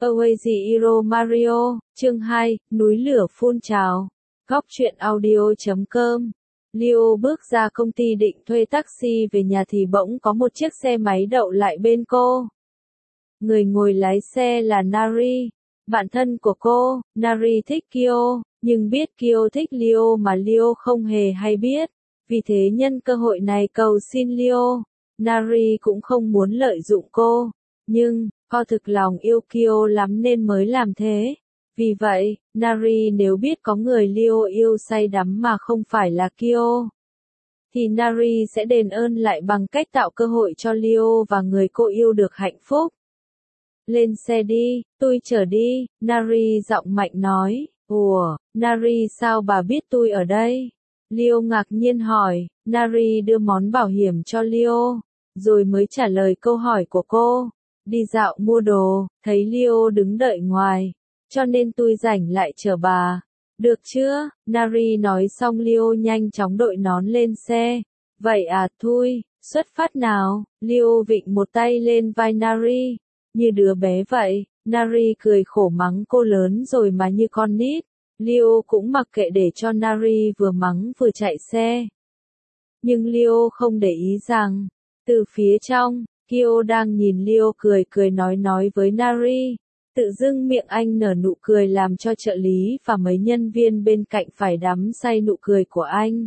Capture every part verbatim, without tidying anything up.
Oasis Hero Mario, chương hai, núi lửa phun trào. Góc truyện audio chấm com. Leo bước ra công ty định thuê taxi về nhà thì bỗng có một chiếc xe máy đậu lại bên cô. Người ngồi lái xe là Nari, bạn thân của cô. Nari thích Kyo, nhưng biết Kyo thích Leo mà Leo không hề hay biết. Vì thế nhân cơ hội này cầu xin Leo. Nari cũng không muốn lợi dụng cô, nhưng cô thực lòng yêu Kyo lắm nên mới làm thế. Vì vậy, Nari nếu biết có người Leo yêu say đắm mà không phải là Kyo, thì Nari sẽ đền ơn lại bằng cách tạo cơ hội cho Leo và người cô yêu được hạnh phúc. Lên xe đi, tôi chở đi, Nari giọng mạnh nói. Ủa, Nari sao bà biết tôi ở đây? Leo ngạc nhiên hỏi. Nari đưa món bảo hiểm cho Leo, rồi mới trả lời câu hỏi của cô. Đi dạo mua đồ, thấy Leo đứng đợi ngoài, cho nên tôi rảnh lại chở bà. Được chưa? Nari nói xong Leo nhanh chóng đội nón lên xe. Vậy à, thôi, xuất phát nào. Leo vịn một tay lên vai Nari, như đứa bé vậy. Nari cười khổ mắng cô lớn rồi mà như con nít. Leo cũng mặc kệ để cho Nari vừa mắng vừa chạy xe. Nhưng Leo không để ý rằng, từ phía trong, Kyo đang nhìn Leo cười cười nói nói với Nari. Tự dưng miệng anh nở nụ cười làm cho trợ lý và mấy nhân viên bên cạnh phải đắm say nụ cười của anh.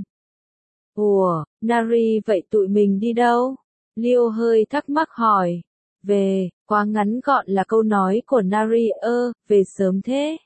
Ủa, Nari vậy tụi mình đi đâu? Leo hơi thắc mắc hỏi. Về, quá ngắn gọn là câu nói của Nari. Ơ, về sớm thế.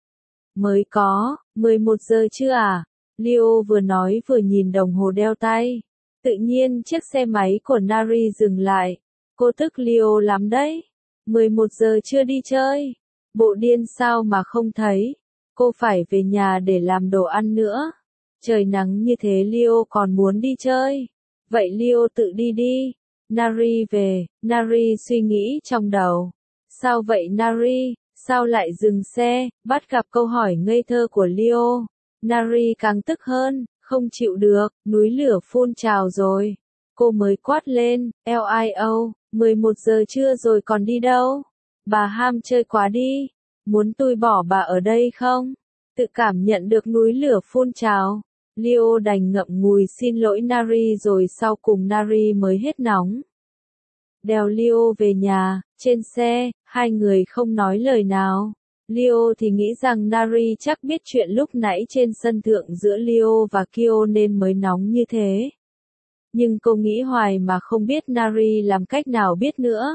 Mới có, mười một giờ chưa à? Leo vừa nói vừa nhìn đồng hồ đeo tay. Tự nhiên chiếc xe máy của Nari dừng lại. Cô tức Leo lắm đấy. mười một giờ chưa đi chơi. Bộ điên sao mà không thấy. Cô phải về nhà để làm đồ ăn nữa. Trời nắng như thế Leo còn muốn đi chơi. Vậy Leo tự đi đi. Nari về, Nari suy nghĩ trong đầu. Sao vậy Nari? Sao lại dừng xe? Bắt gặp câu hỏi ngây thơ của Leo. Nari càng tức hơn, không chịu được, núi lửa phun trào rồi. Cô mới quát lên, Leo, mười một giờ trưa rồi còn đi đâu? Bà ham chơi quá đi. Muốn tôi bỏ bà ở đây không? Tự cảm nhận được núi lửa phun trào. Leo đành ngậm ngùi xin lỗi Nari rồi sau cùng Nari mới hết nóng. Đèo Leo về nhà, trên xe, hai người không nói lời nào. Leo thì nghĩ rằng Nari chắc biết chuyện lúc nãy trên sân thượng giữa Leo và Kyo nên mới nóng như thế. Nhưng cô nghĩ hoài mà không biết Nari làm cách nào biết nữa.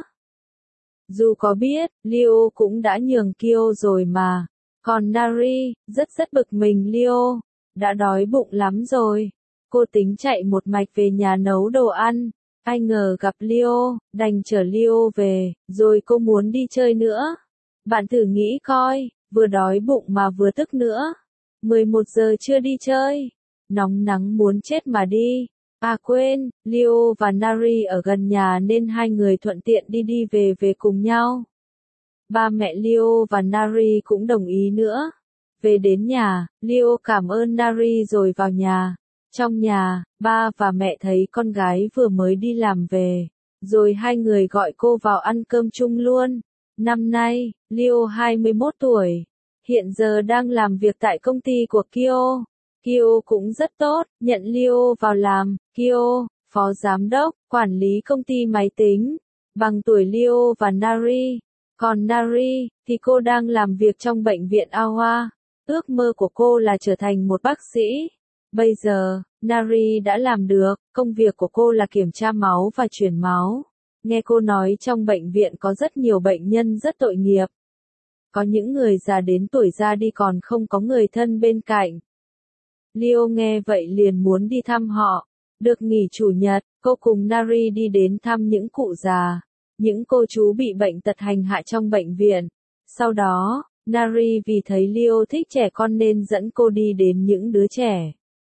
Dù có biết, Leo cũng đã nhường Kyo rồi mà. Còn Nari, rất rất bực mình Leo. Đã đói bụng lắm rồi. Cô tính chạy một mạch về nhà nấu đồ ăn. Ai ngờ gặp Leo, đành chở Leo về, rồi cô muốn đi chơi nữa. Bạn thử nghĩ coi, vừa đói bụng mà vừa tức nữa. mười một giờ chưa đi chơi. Nóng nắng muốn chết mà đi. À quên, Leo và Nari ở gần nhà nên hai người thuận tiện đi đi về về cùng nhau. Ba mẹ Leo và Nari cũng đồng ý nữa. Về đến nhà, Leo cảm ơn Nari rồi vào nhà. Trong nhà, ba và mẹ thấy con gái vừa mới đi làm về, rồi hai người gọi cô vào ăn cơm chung luôn. Năm nay, Leo hai mươi mốt tuổi, hiện giờ đang làm việc tại công ty của Kyo. Kyo cũng rất tốt, nhận Leo vào làm. Kyo, phó giám đốc, quản lý công ty máy tính, bằng tuổi Leo và Nari. Còn Nari, thì cô đang làm việc trong bệnh viện Awa. Ước mơ của cô là trở thành một bác sĩ. Bây giờ, Nari đã làm được, công việc của cô là kiểm tra máu và truyền máu. Nghe cô nói trong bệnh viện có rất nhiều bệnh nhân rất tội nghiệp. Có những người già đến tuổi ra đi còn không có người thân bên cạnh. Leo nghe vậy liền muốn đi thăm họ. Được nghỉ chủ nhật, cô cùng Nari đi đến thăm những cụ già, những cô chú bị bệnh tật hành hạ trong bệnh viện. Sau đó, Nari vì thấy Leo thích trẻ con nên dẫn cô đi đến những đứa trẻ.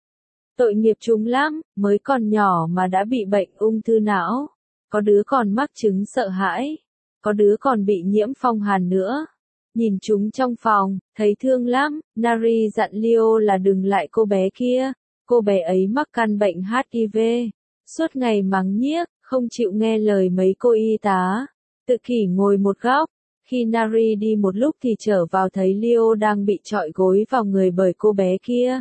Tội nghiệp chúng lắm, mới còn nhỏ mà đã bị bệnh ung thư não. Có đứa còn mắc chứng sợ hãi. Có đứa còn bị nhiễm phong hàn nữa. Nhìn chúng trong phòng, thấy thương lắm. Nari dặn Leo là đừng lại cô bé kia. Cô bé ấy mắc căn bệnh hát i vê. Suốt ngày mắng nhiếc, không chịu nghe lời mấy cô y tá. Tự kỷ ngồi một góc. Khi Nari đi một lúc thì trở vào thấy Leo đang bị trọi gối vào người bởi cô bé kia.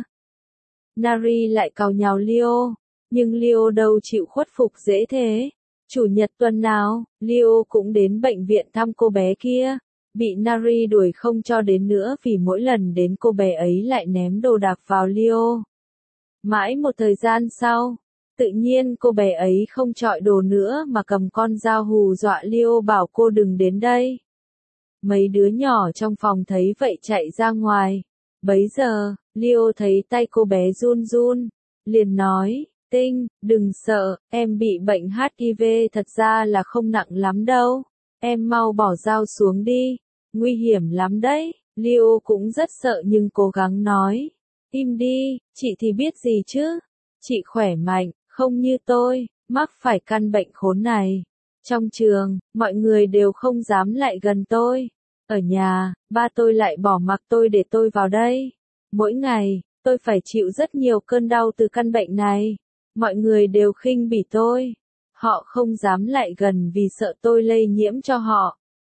Nari lại càu nhàu Leo, nhưng Leo đâu chịu khuất phục dễ thế. Chủ nhật tuần nào, Leo cũng đến bệnh viện thăm cô bé kia, bị Nari đuổi không cho đến nữa vì mỗi lần đến cô bé ấy lại ném đồ đạc vào Leo. Mãi một thời gian sau, tự nhiên cô bé ấy không chọi đồ nữa mà cầm con dao hù dọa Leo bảo cô đừng đến đây. Mấy đứa nhỏ trong phòng thấy vậy chạy ra ngoài. Bấy giờ, Leo thấy tay cô bé run run, liền nói, Tinh, đừng sợ, em bị bệnh hát i vê thật ra là không nặng lắm đâu. Em mau bỏ dao xuống đi, nguy hiểm lắm đấy. Leo cũng rất sợ nhưng cố gắng nói, im đi, chị thì biết gì chứ. Chị khỏe mạnh, không như tôi, mắc phải căn bệnh khốn này. Trong trường, mọi người đều không dám lại gần tôi. Ở nhà, ba tôi lại bỏ mặc tôi để tôi vào đây. Mỗi ngày, tôi phải chịu rất nhiều cơn đau từ căn bệnh này. Mọi người đều khinh bỉ tôi. Họ không dám lại gần vì sợ tôi lây nhiễm cho họ.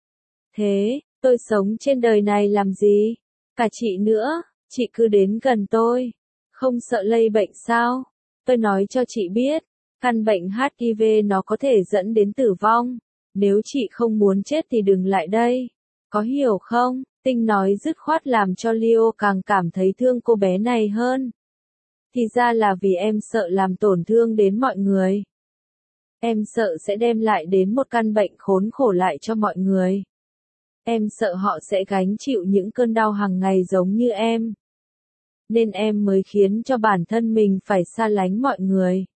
Thế, tôi sống trên đời này làm gì? Cả chị nữa, chị cứ đến gần tôi. Không sợ lây bệnh sao? Tôi nói cho chị biết, căn bệnh hát i vê nó có thể dẫn đến tử vong. Nếu chị không muốn chết thì đừng lại đây. Có hiểu không? Tinh nói dứt khoát làm cho Leo càng cảm thấy thương cô bé này hơn. Thì ra là vì em sợ làm tổn thương đến mọi người. Em sợ sẽ đem lại đến một căn bệnh khốn khổ lại cho mọi người. Em sợ họ sẽ gánh chịu những cơn đau hàng ngày giống như em. Nên em mới khiến cho bản thân mình phải xa lánh mọi người.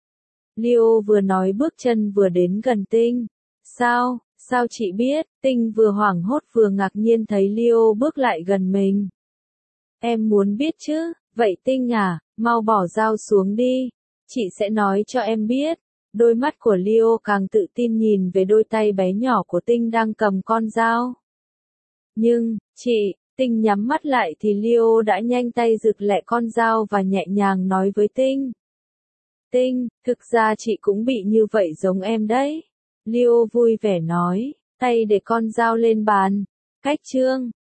Leo vừa nói bước chân vừa đến gần Tinh. Sao, sao chị biết? Tinh vừa hoảng hốt vừa ngạc nhiên thấy Leo bước lại gần mình. Em muốn biết chứ, vậy Tinh à, mau bỏ dao xuống đi. Chị sẽ nói cho em biết. Đôi mắt của Leo càng tự tin nhìn về đôi tay bé nhỏ của Tinh đang cầm con dao. Nhưng, chị, Tinh nhắm mắt lại thì Leo đã nhanh tay giựt lẹ con dao và nhẹ nhàng nói với Tinh. Tinh, thực ra chị cũng bị như vậy giống em đấy. Leo vui vẻ nói, tay để con dao lên bàn. Cách chương